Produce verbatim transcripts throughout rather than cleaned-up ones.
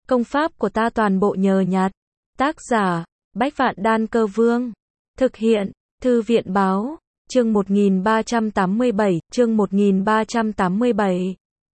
Công pháp của ta toàn bộ nhờ nhặt. Tác giả, Bách Vạn Đan Cơ Vương. Thực hiện, Thư viện Báo. Chương một nghìn ba trăm tám mươi bảy, chương một nghìn ba trăm tám mươi bảy.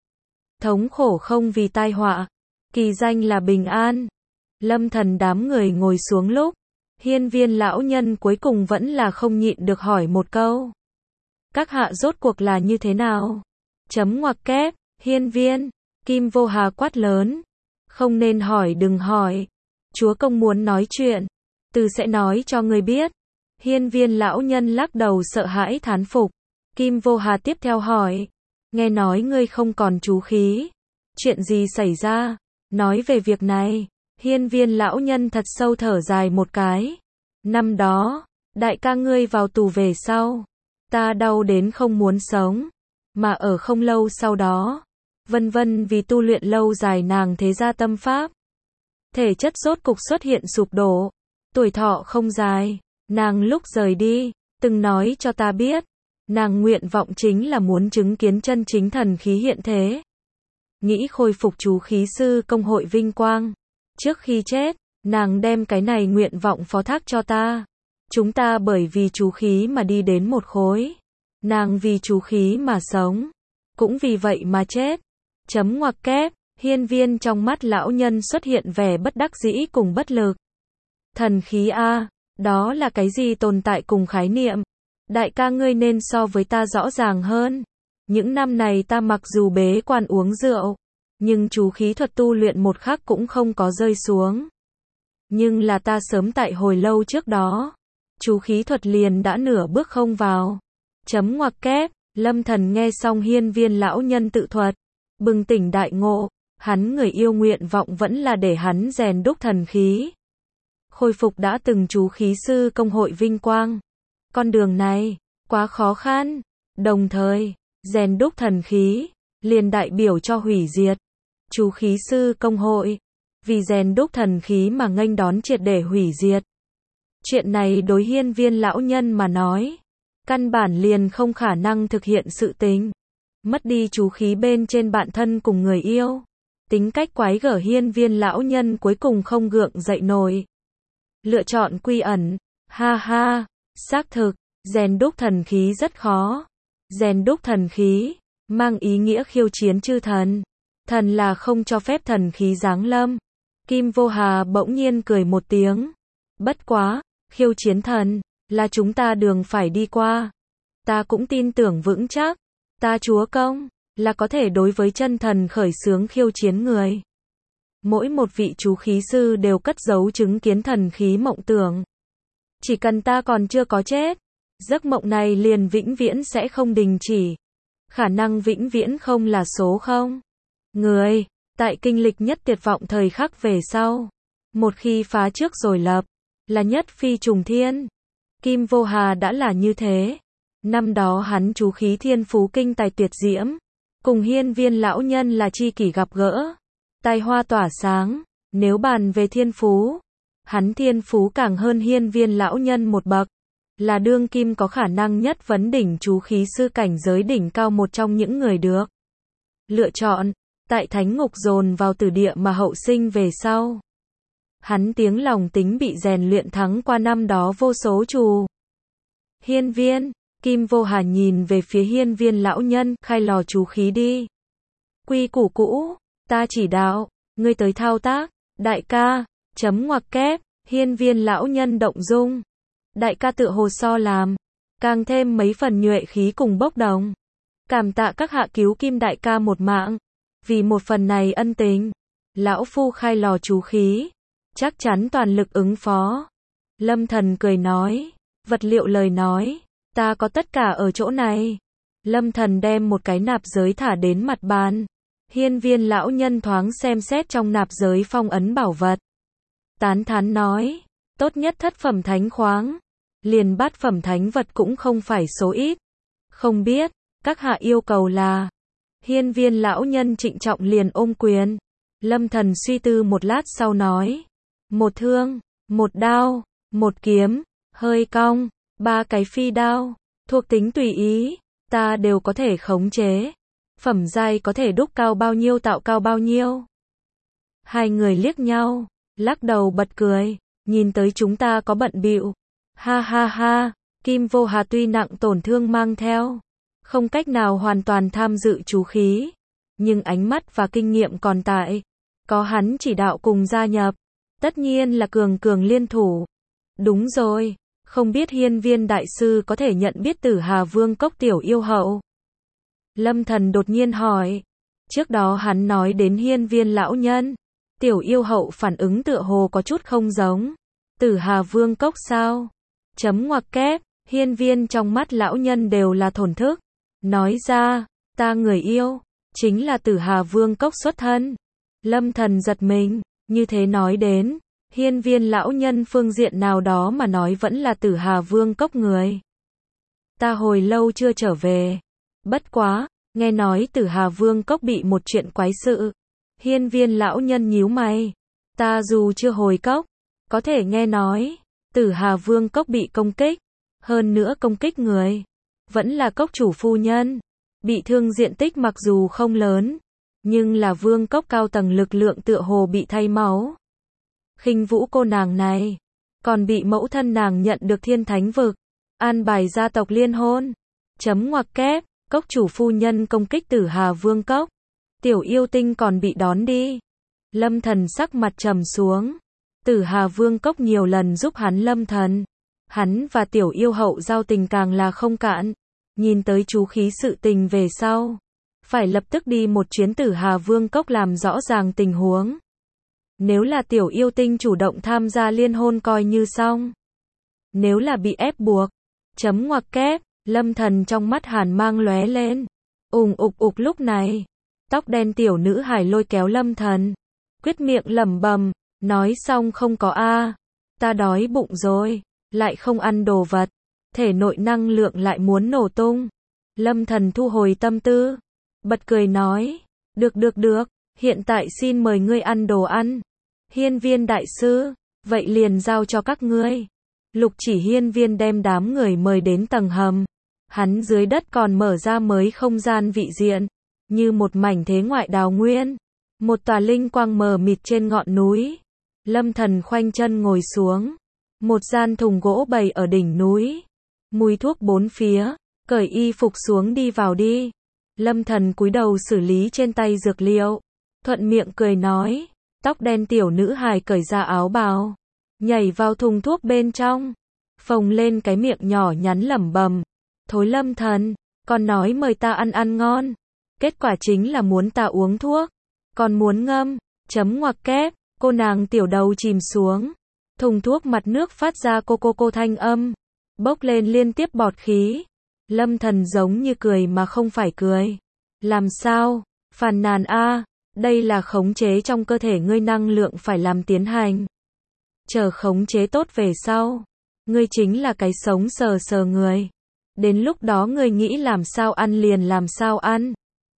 Thống khổ không vì tai họa, kỳ danh là bình an. Lâm Thần đám người ngồi xuống lúc, hiên viên lão nhân cuối cùng vẫn là không nhịn được hỏi một câu. Các hạ rốt cuộc là như thế nào? Chấm ngoặc kép, hiên viên, Kim Vô Hà quát lớn. Không nên hỏi đừng hỏi. Chúa công muốn nói chuyện, từ sẽ nói cho người biết. Hiên viên lão nhân lắc đầu sợ hãi thán phục. Kim Vô Hà tiếp theo hỏi. Nghe nói ngươi không còn chú khí. Chuyện gì xảy ra? Nói về việc này. Hiên viên lão nhân thật sâu thở dài một cái. Năm đó, đại ca ngươi vào tù về sau. Ta đau đến không muốn sống. Mà ở không lâu sau đó. Vân vân vì tu luyện lâu dài nàng thế gia tâm pháp. Thể chất rốt cục xuất hiện sụp đổ. Tuổi thọ không dài. Nàng lúc rời đi, từng nói cho ta biết. Nàng nguyện vọng chính là muốn chứng kiến chân chính thần khí hiện thế. Nghĩ khôi phục chú khí sư công hội vinh quang. Trước khi chết, nàng đem cái này nguyện vọng phó thác cho ta. Chúng ta bởi vì chú khí mà đi đến một khối. Nàng vì chú khí mà sống. Cũng vì vậy mà chết. Chấm ngoặc kép, hiên viên trong mắt lão nhân xuất hiện vẻ bất đắc dĩ cùng bất lực. Thần khí a, đó là cái gì tồn tại cùng khái niệm? Đại ca ngươi nên so với ta rõ ràng hơn. Những năm này ta mặc dù bế quan uống rượu, nhưng chú khí thuật tu luyện một khắc cũng không có rơi xuống. Nhưng là ta sớm tại hồi lâu trước đó, chú khí thuật liền đã nửa bước không vào. Chấm ngoặc kép, Lâm Thần nghe xong hiên viên lão nhân tự thuật, bừng tỉnh đại ngộ, hắn người yêu nguyện vọng vẫn là để hắn rèn đúc thần khí. Khôi phục đã từng chú khí sư công hội vinh quang. Con đường này, quá khó khăn. Đồng thời, rèn đúc thần khí, liền đại biểu cho hủy diệt. Chú khí sư công hội, vì rèn đúc thần khí mà nghênh đón triệt để hủy diệt. Chuyện này đối hiên viên lão nhân mà nói, căn bản liền không khả năng thực hiện sự tình. Mất đi chú khí bên trên bạn thân cùng người yêu. Tính cách quái gở hiên viên lão nhân cuối cùng không gượng dậy nổi. Lựa chọn quy ẩn. Ha ha, xác thực, rèn đúc thần khí rất khó. Rèn đúc thần khí, mang ý nghĩa khiêu chiến chư thần. Thần là không cho phép thần khí giáng lâm. Kim Vô Hà bỗng nhiên cười một tiếng. Bất quá, khiêu chiến thần, là chúng ta đường phải đi qua. Ta cũng tin tưởng vững chắc. Ta chúa công, là có thể đối với chân thần khởi xướng khiêu chiến người. Mỗi một vị chú khí sư đều cất giấu chứng kiến thần khí mộng tưởng. Chỉ cần ta còn chưa có chết, giấc mộng này liền vĩnh viễn sẽ không đình chỉ. Khả năng vĩnh viễn không là số không. Người, tại kinh lịch nhất tuyệt vọng thời khắc về sau. Một khi phá trước rồi lập, là nhất phi trùng thiên. Kim Vô Hà đã là như thế. Năm đó hắn chú khí thiên phú kinh tài tuyệt diễm. Cùng hiên viên lão nhân là tri kỷ gặp gỡ. Tài hoa tỏa sáng. Nếu bàn về thiên phú, hắn thiên phú càng hơn hiên viên lão nhân một bậc. Là đương kim có khả năng nhất vấn đỉnh chú khí sư cảnh giới đỉnh cao một trong những người được lựa chọn. Tại thánh ngục dồn vào tử địa mà hậu sinh về sau. Hắn tiếng lòng tính bị rèn luyện thắng qua năm đó vô số trù. Hiên viên, Kim Vô Hà nhìn về phía hiên viên lão nhân, khai lò chú khí đi. Quy củ cũ, ta chỉ đạo, ngươi tới thao tác. Đại ca, chấm ngoặc kép, hiên viên lão nhân động dung. Đại ca tự hồ so làm, càng thêm mấy phần nhuệ khí cùng bốc đồng. Cảm tạ các hạ cứu Kim đại ca một mạng. Vì một phần này ân tình, lão phu khai lò chú khí, chắc chắn toàn lực ứng phó. Lâm Thần cười nói, vật liệu lời nói, ta có tất cả ở chỗ này. Lâm Thần đem một cái nạp giới thả đến mặt bàn. Hiên viên lão nhân thoáng xem xét trong nạp giới phong ấn bảo vật. Tán thán nói, tốt nhất thất phẩm thánh khoáng. Liền bát phẩm thánh vật cũng không phải số ít. Không biết, các hạ yêu cầu là... Hiên viên lão nhân trịnh trọng liền ôm quyền. Lâm Thần suy tư một lát sau nói. Một thương, một đao, một kiếm, hơi cong, ba cái phi đao, thuộc tính tùy ý, ta đều có thể khống chế. Phẩm giai có thể đúc cao bao nhiêu tạo cao bao nhiêu. Hai người liếc nhau, lắc đầu bật cười, nhìn tới chúng ta có bận bịu. Ha ha ha, Kim Vô Hà tuy nặng tổn thương mang theo, không cách nào hoàn toàn tham dự chú khí, nhưng ánh mắt và kinh nghiệm còn tại, có hắn chỉ đạo cùng gia nhập, tất nhiên là cường cường liên thủ. Đúng rồi, không biết Hiên Viên đại sư có thể nhận biết Tử Hà Vương cốc tiểu yêu hậu? Lâm Thần đột nhiên hỏi. Trước đó hắn nói đến Hiên Viên lão nhân, tiểu yêu hậu phản ứng tựa hồ có chút không giống. Tử Hà Vương cốc sao? Chấm ngoặc kép, Hiên Viên trong mắt lão nhân đều là thổn thức. Nói ra, ta người yêu, chính là Tử Hà Vương cốc xuất thân. Lâm Thần giật mình, như thế nói đến, Hiên Viên lão nhân phương diện nào đó mà nói vẫn là Tử Hà Vương cốc người. Ta hồi lâu chưa trở về. Bất quá, nghe nói Tử Hà Vương cốc bị một chuyện quái sự. Hiên Viên lão nhân nhíu mày. Ta dù chưa hồi cốc, có thể nghe nói, Tử Hà Vương cốc bị công kích. Hơn nữa công kích người, vẫn là cốc chủ phu nhân. Bị thương diện tích mặc dù không lớn, nhưng là vương cốc cao tầng lực lượng tựa hồ bị thay máu. Khinh vũ cô nàng này, còn bị mẫu thân nàng nhận được thiên thánh vực, an bài gia tộc liên hôn. Chấm ngoặc kép, cốc chủ phu nhân công kích Tử Hà Vương cốc. Tiểu yêu tinh còn bị đón đi. Lâm Thần sắc mặt trầm xuống. Tử Hà Vương cốc nhiều lần giúp hắn Lâm Thần. Hắn và tiểu yêu hậu giao tình càng là không cạn. Nhìn tới chú khí sự tình về sau, phải lập tức đi một chuyến Tử Hà Vương cốc làm rõ ràng tình huống. Nếu là tiểu yêu tinh chủ động tham gia liên hôn coi như xong. Nếu là bị ép buộc, chấm ngoặc kép, Lâm Thần trong mắt hàn mang lóe lên. Ùng ục ục lúc này, tóc đen tiểu nữ hài lôi kéo Lâm Thần, quyết miệng lẩm bẩm, nói xong không có a, ta đói bụng rồi, lại không ăn đồ vật, thể nội năng lượng lại muốn nổ tung. Lâm Thần thu hồi tâm tư, bật cười nói, được được được, hiện tại xin mời ngươi ăn đồ ăn. Hiên Viên đại sư, vậy liền giao cho các ngươi. Lục Chỉ Hiên Viên đem đám người mời đến tầng hầm. Hắn dưới đất còn mở ra mới không gian vị diện, như một mảnh thế ngoại đào nguyên. Một tòa linh quang mờ mịt trên ngọn núi. Lâm Thần khoanh chân ngồi xuống. Một gian thùng gỗ bày ở đỉnh núi. Mùi thuốc bốn phía, cởi y phục xuống đi vào đi. Lâm Thần cúi đầu xử lý trên tay dược liệu. Thuận miệng cười nói, tóc đen tiểu nữ hài cởi ra áo bào, nhảy vào thùng thuốc bên trong, phồng lên cái miệng nhỏ nhắn lẩm bẩm, thối Lâm Thần, còn nói mời ta ăn ăn ngon, kết quả chính là muốn ta uống thuốc, còn muốn ngâm, chấm ngoặc kép, cô nàng tiểu đầu chìm xuống, thùng thuốc mặt nước phát ra cô cô cô thanh âm, bốc lên liên tiếp bọt khí. Lâm Thần giống như cười mà không phải cười. Làm sao? Phàn nàn a, đây là khống chế trong cơ thể ngươi năng lượng phải làm tiến hành. Chờ khống chế tốt về sau, ngươi chính là cái sống sờ sờ người. Đến lúc đó ngươi nghĩ làm sao ăn liền làm sao ăn.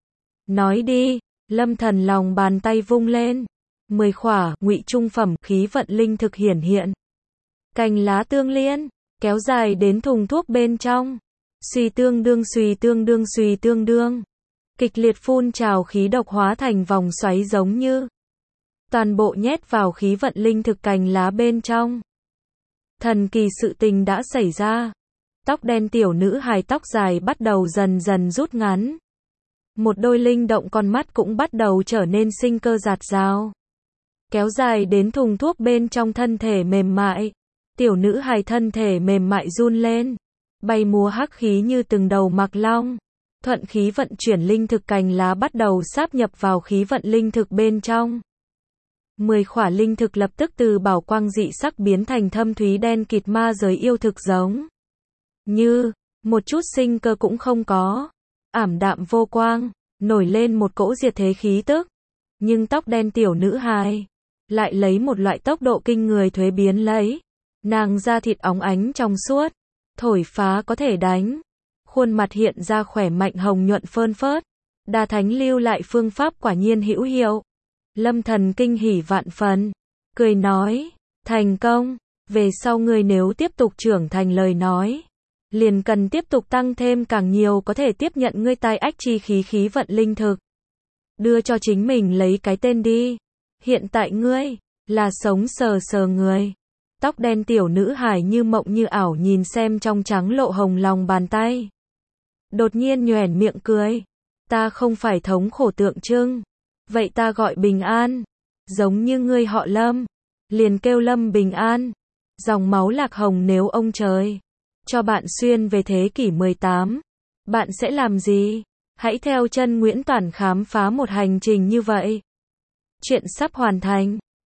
Nói đi, Lâm Thần lòng bàn tay vung lên. Mười khỏa ngụy trung phẩm khí vận linh thực hiển hiện. Cành lá tương liên, kéo dài đến thùng thuốc bên trong. Suy tương đương suy tương đương suy tương đương. Kịch liệt phun trào khí độc hóa thành vòng xoáy giống như. Toàn bộ nhét vào khí vận linh thực cành lá bên trong. Thần kỳ sự tình đã xảy ra. Tóc đen tiểu nữ hài tóc dài bắt đầu dần dần rút ngắn. Một đôi linh động con mắt cũng bắt đầu trở nên sinh cơ rạt rào. Kéo dài đến thùng thuốc bên trong thân thể mềm mại. Tiểu nữ hài thân thể mềm mại run lên. Bay múa hắc khí như từng đầu mạc long. Thuận khí vận chuyển linh thực cành lá bắt đầu sáp nhập vào khí vận linh thực bên trong. Mười khỏa linh thực lập tức từ bảo quang dị sắc biến thành thâm thúy đen kịt ma giới yêu thực giống. Như, một chút sinh cơ cũng không có. Ảm đạm vô quang, nổi lên một cỗ diệt thế khí tức. Nhưng tóc đen tiểu nữ hài, lại lấy một loại tốc độ kinh người thuế biến lấy. Nàng da thịt óng ánh trong suốt, thổi phá có thể đánh. Khuôn mặt hiện ra khỏe mạnh hồng nhuận phơn phớt. Đa Thánh lưu lại phương pháp quả nhiên hữu hiệu. Lâm Thần kinh hỉ vạn phần, cười nói, thành công, về sau ngươi nếu tiếp tục trưởng thành lời nói, liền cần tiếp tục tăng thêm càng nhiều có thể tiếp nhận ngươi tai ách chi khí khí vận linh thực. Đưa cho chính mình lấy cái tên đi. Hiện tại ngươi, là sống sờ sờ người. Tóc đen tiểu nữ hài như mộng như ảo nhìn xem trong trắng lộ hồng lòng bàn tay. Đột nhiên nhoẻn miệng cười. Ta không phải thống khổ tượng trưng. Vậy ta gọi bình an. Giống như ngươi họ Lâm. Liền kêu Lâm bình an. Dòng máu lạc hồng nếu ông trời cho bạn xuyên về thế kỷ mười tám. Bạn sẽ làm gì? Hãy theo chân Nguyễn Toản khám phá một hành trình như vậy. Chuyện sắp hoàn thành.